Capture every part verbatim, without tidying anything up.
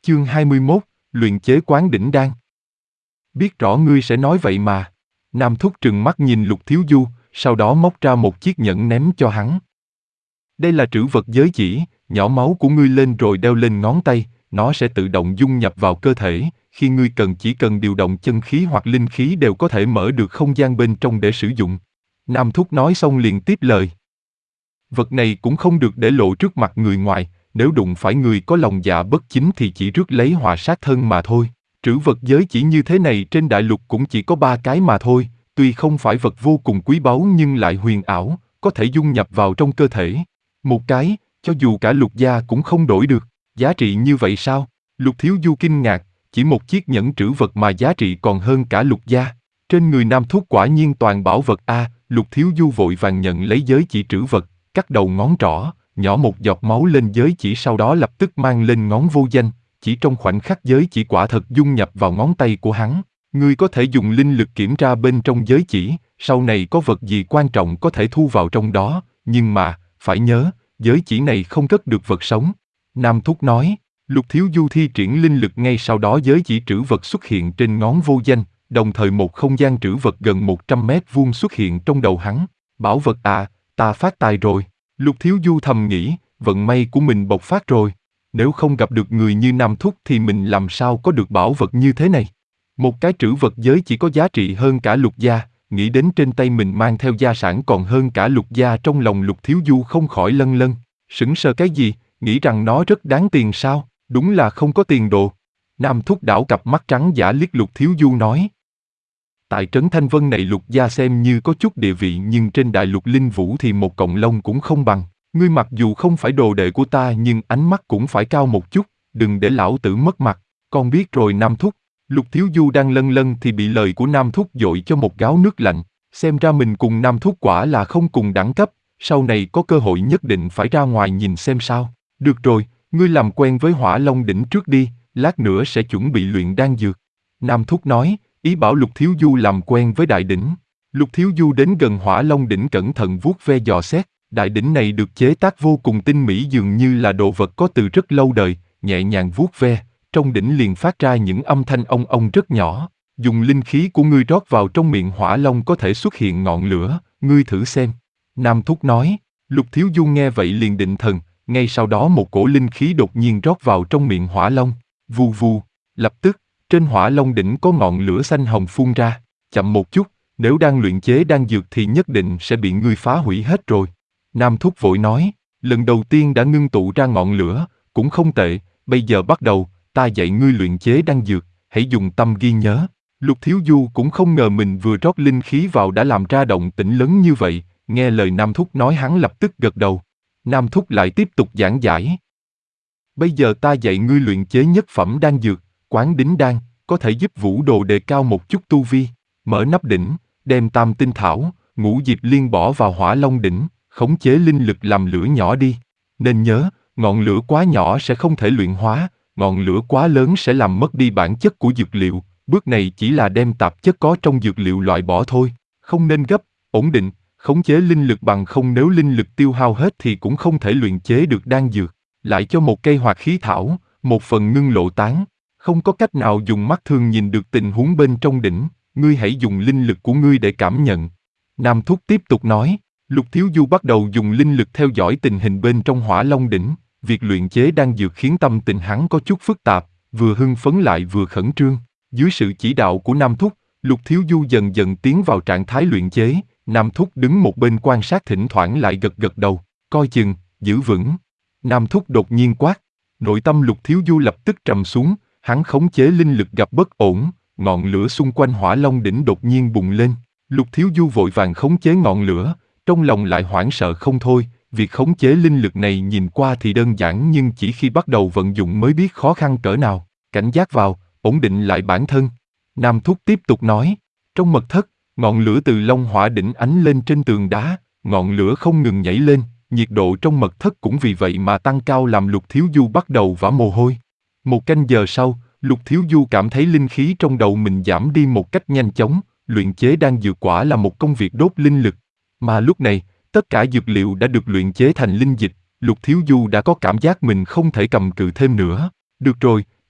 Chương hai mươi mốt, luyện chế quán đỉnh đan. Biết rõ ngươi sẽ nói vậy mà. Nam Thúc trừng mắt nhìn Lục Thiếu Du, sau đó móc ra một chiếc nhẫn ném cho hắn. Đây là trữ vật giới chỉ, nhỏ máu của ngươi lên rồi đeo lên ngón tay, nó sẽ tự động dung nhập vào cơ thể, khi ngươi cần chỉ cần điều động chân khí hoặc linh khí đều có thể mở được không gian bên trong để sử dụng. Nam Thúc nói xong liền tiếp lời. Vật này cũng không được để lộ trước mặt người ngoài, nếu đụng phải người có lòng dạ bất chính thì chỉ rước lấy họa sát thân mà thôi. Trữ vật giới chỉ như thế này trên đại lục cũng chỉ có ba cái mà thôi, tuy không phải vật vô cùng quý báu nhưng lại huyền ảo, có thể dung nhập vào trong cơ thể. Một cái, cho dù cả Lục gia cũng không đổi được. Giá trị như vậy sao? Lục Thiếu Du kinh ngạc, chỉ một chiếc nhẫn trữ vật mà giá trị còn hơn cả Lục gia. Trên người Nam Thúc quả nhiên toàn bảo vật a. Lục Thiếu Du vội vàng nhận lấy giới chỉ trữ vật, cắt đầu ngón trỏ, nhỏ một giọt máu lên giới chỉ, sau đó lập tức mang lên ngón vô danh. Chỉ trong khoảnh khắc giới chỉ quả thật dung nhập vào ngón tay của hắn. Ngươi có thể dùng linh lực kiểm tra bên trong giới chỉ, sau này có vật gì quan trọng có thể thu vào trong đó, nhưng mà, phải nhớ, giới chỉ này không cất được vật sống. Nam Thúc nói. Lục Thiếu Du thi triển linh lực, ngay sau đó giới chỉ trữ vật xuất hiện trên ngón vô danh, đồng thời một không gian trữ vật gần một trăm mét vuông xuất hiện trong đầu hắn. Bảo vật à, ta phát tài rồi. Lục Thiếu Du thầm nghĩ, vận may của mình bộc phát rồi. Nếu không gặp được người như Nam Thúc thì mình làm sao có được bảo vật như thế này. Một cái trữ vật giới chỉ có giá trị hơn cả Lục gia, nghĩ đến trên tay mình mang theo gia sản còn hơn cả Lục gia, trong lòng Lục Thiếu Du không khỏi lân lân. Sững sờ cái gì, nghĩ rằng nó rất đáng tiền sao, đúng là không có tiền đồ. Nam Thúc đảo cặp mắt trắng dã liếc Lục Thiếu Du nói. Tại trấn Thanh Vân này Lục gia xem như có chút địa vị, nhưng trên đại lục Linh Vũ thì một cọng lông cũng không bằng. Ngươi mặc dù không phải đồ đệ của ta nhưng ánh mắt cũng phải cao một chút, đừng để lão tử mất mặt. Con biết rồi Nam Thúc. Lục Thiếu Du đang lân lân thì bị lời của Nam Thúc dội cho một gáo nước lạnh. Xem ra mình cùng Nam Thúc quả là không cùng đẳng cấp, sau này có cơ hội nhất định phải ra ngoài nhìn xem sao. Được rồi, ngươi làm quen với Hỏa Long đỉnh trước đi, lát nữa sẽ chuẩn bị luyện đan dược. Nam Thúc nói, ý bảo Lục Thiếu Du làm quen với đại đỉnh. Lục Thiếu Du đến gần Hỏa Long đỉnh cẩn thận vuốt ve dò xét. Đại đỉnh này được chế tác vô cùng tinh mỹ, dường như là đồ vật có từ rất lâu đời. Nhẹ nhàng vuốt ve, trong đỉnh liền phát ra những âm thanh ong ong rất nhỏ. Dùng linh khí của ngươi rót vào trong miệng Hỏa Long có thể xuất hiện ngọn lửa, ngươi thử xem. Nam Thúc nói. Lục Thiếu Du nghe vậy liền định thần, ngay sau đó một cổ linh khí đột nhiên rót vào trong miệng Hỏa Long. Vù vù, lập tức, trên Hỏa Long đỉnh có ngọn lửa xanh hồng phun ra. Chậm một chút, nếu đang luyện chế đan dược thì nhất định sẽ bị ngươi phá hủy hết rồi. Nam Thúc vội nói, lần đầu tiên đã ngưng tụ ra ngọn lửa, cũng không tệ, bây giờ bắt đầu, ta dạy ngươi luyện chế đan dược, hãy dùng tâm ghi nhớ. Lục Thiếu Du cũng không ngờ mình vừa rót linh khí vào đã làm ra động tĩnh lớn như vậy, nghe lời Nam Thúc nói hắn lập tức gật đầu. Nam Thúc lại tiếp tục giảng giải. Bây giờ ta dạy ngươi luyện chế nhất phẩm đan dược, quán đính đan, có thể giúp vũ đồ đề cao một chút tu vi. Mở nắp đỉnh, đem tam tinh thảo, ngũ diệp liên bỏ vào Hỏa Long đỉnh, khống chế linh lực làm lửa nhỏ đi. Nên nhớ, ngọn lửa quá nhỏ sẽ không thể luyện hóa, ngọn lửa quá lớn sẽ làm mất đi bản chất của dược liệu. Bước này chỉ là đem tạp chất có trong dược liệu loại bỏ thôi. Không nên gấp, ổn định, khống chế linh lực, bằng không nếu linh lực tiêu hao hết thì cũng không thể luyện chế được đan dược. Lại cho một cây hoạt khí thảo, một phần ngưng lộ tán. Không có cách nào dùng mắt thường nhìn được tình huống bên trong đỉnh, ngươi hãy dùng linh lực của ngươi để cảm nhận. Nam Thúc tiếp tục nói. Lục Thiếu Du bắt đầu dùng linh lực theo dõi tình hình bên trong Hỏa Long đỉnh. Việc luyện chế đan dược khiến tâm tình hắn có chút phức tạp, vừa hưng phấn lại vừa khẩn trương. Dưới sự chỉ đạo của Nam Thúc, Lục Thiếu Du dần dần tiến vào trạng thái luyện chế. Nam Thúc đứng một bên quan sát, thỉnh thoảng lại gật gật đầu, coi chừng, giữ vững. Nam Thúc đột nhiên quát. Nội tâm Lục Thiếu Du lập tức trầm xuống, hắn khống chế linh lực gặp bất ổn, ngọn lửa xung quanh Hỏa Long đỉnh đột nhiên bùng lên. Lục Thiếu Du vội vàng khống chế ngọn lửa, trong lòng lại hoảng sợ không thôi. Việc khống chế linh lực này nhìn qua thì đơn giản, nhưng chỉ khi bắt đầu vận dụng mới biết khó khăn cỡ nào. Cảnh giác vào, ổn định lại bản thân. Nam Thúc tiếp tục nói. Trong mật thất, ngọn lửa từ Long Hỏa đỉnh ánh lên trên tường đá, ngọn lửa không ngừng nhảy lên, nhiệt độ trong mật thất cũng vì vậy mà tăng cao, làm Lục Thiếu Du bắt đầu vã mồ hôi. Một canh giờ sau, Lục Thiếu Du cảm thấy linh khí trong đầu mình giảm đi một cách nhanh chóng. Luyện chế đan dược quả là một công việc đốt linh lực. Mà lúc này, tất cả dược liệu đã được luyện chế thành linh dịch. Lục Thiếu Du đã có cảm giác mình không thể cầm cự thêm nữa. Được rồi,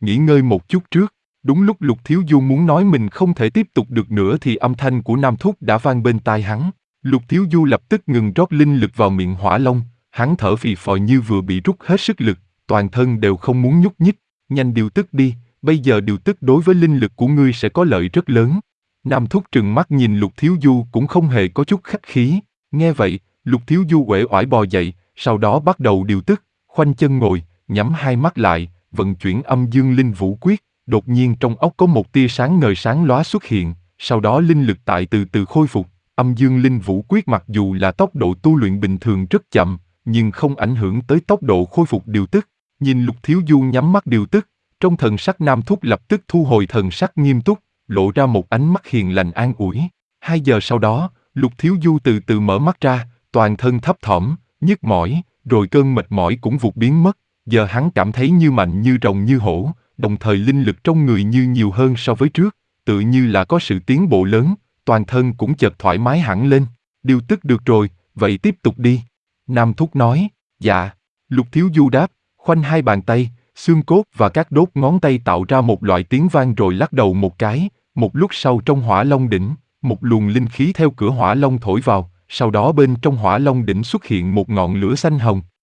nghỉ ngơi một chút trước. Đúng lúc Lục Thiếu Du muốn nói mình không thể tiếp tục được nữa thì âm thanh của Nam Thúc đã vang bên tai hắn. Lục Thiếu Du lập tức ngừng rót linh lực vào miệng hỏa long, hắn thở phì phò như vừa bị rút hết sức lực, toàn thân đều không muốn nhúc nhích. Nhanh điều tức đi, bây giờ điều tức đối với linh lực của ngươi sẽ có lợi rất lớn. Nam Thúc trừng mắt nhìn Lục Thiếu Du cũng không hề có chút khách khí. Nghe vậy, Lục Thiếu Du uể oải bò dậy, sau đó bắt đầu điều tức, khoanh chân ngồi, nhắm hai mắt lại, vận chuyển âm dương linh vũ quyết. Đột nhiên trong óc có một tia sáng ngời sáng lóa xuất hiện, sau đó linh lực tại từ từ khôi phục. Âm dương linh vũ quyết mặc dù là tốc độ tu luyện bình thường rất chậm, nhưng không ảnh hưởng tới tốc độ khôi phục điều tức. Nhìn Lục Thiếu Du nhắm mắt điều tức, trong thần sắc Nam Thúc lập tức thu hồi thần sắc nghiêm túc, lộ ra một ánh mắt hiền lành an ủi. Hai giờ sau đó, Lục Thiếu Du từ từ mở mắt ra, toàn thân thấp thỏm, nhức mỏi, rồi cơn mệt mỏi cũng vụt biến mất. Giờ hắn cảm thấy như mạnh như rồng như hổ, đồng thời linh lực trong người như nhiều hơn so với trước, tự như là có sự tiến bộ lớn, toàn thân cũng chợt thoải mái hẳn lên. Điều tức được rồi, vậy tiếp tục đi. Nam Thúc nói, dạ. Lục Thiếu Du đáp, khoanh hai bàn tay, xương cốt và các đốt ngón tay tạo ra một loại tiếng vang rồi lắc đầu một cái. Một lúc sau trong hỏa long đỉnh, một luồng linh khí theo cửa hỏa long thổi vào, sau đó bên trong hỏa long đỉnh xuất hiện một ngọn lửa xanh hồng.